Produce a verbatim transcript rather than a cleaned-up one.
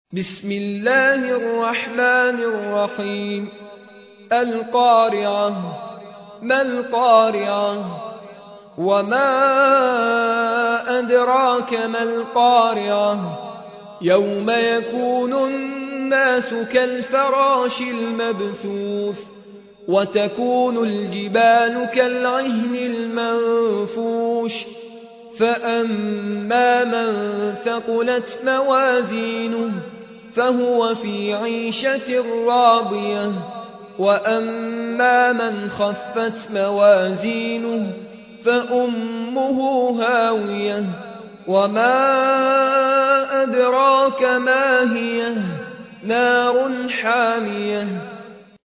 بسم الله الرحمن الرحيم القارعة ما القارعة وما أدراك ما القارعة يوم يكون الناس كالفراش المبثوث وتكون الجبال كالعهن المنفوش فأما من ثقلت موازينه فهو في عيشة راضية وأما من خفت موازينه فأمه هاوية وما أدراك ما هي نار حامية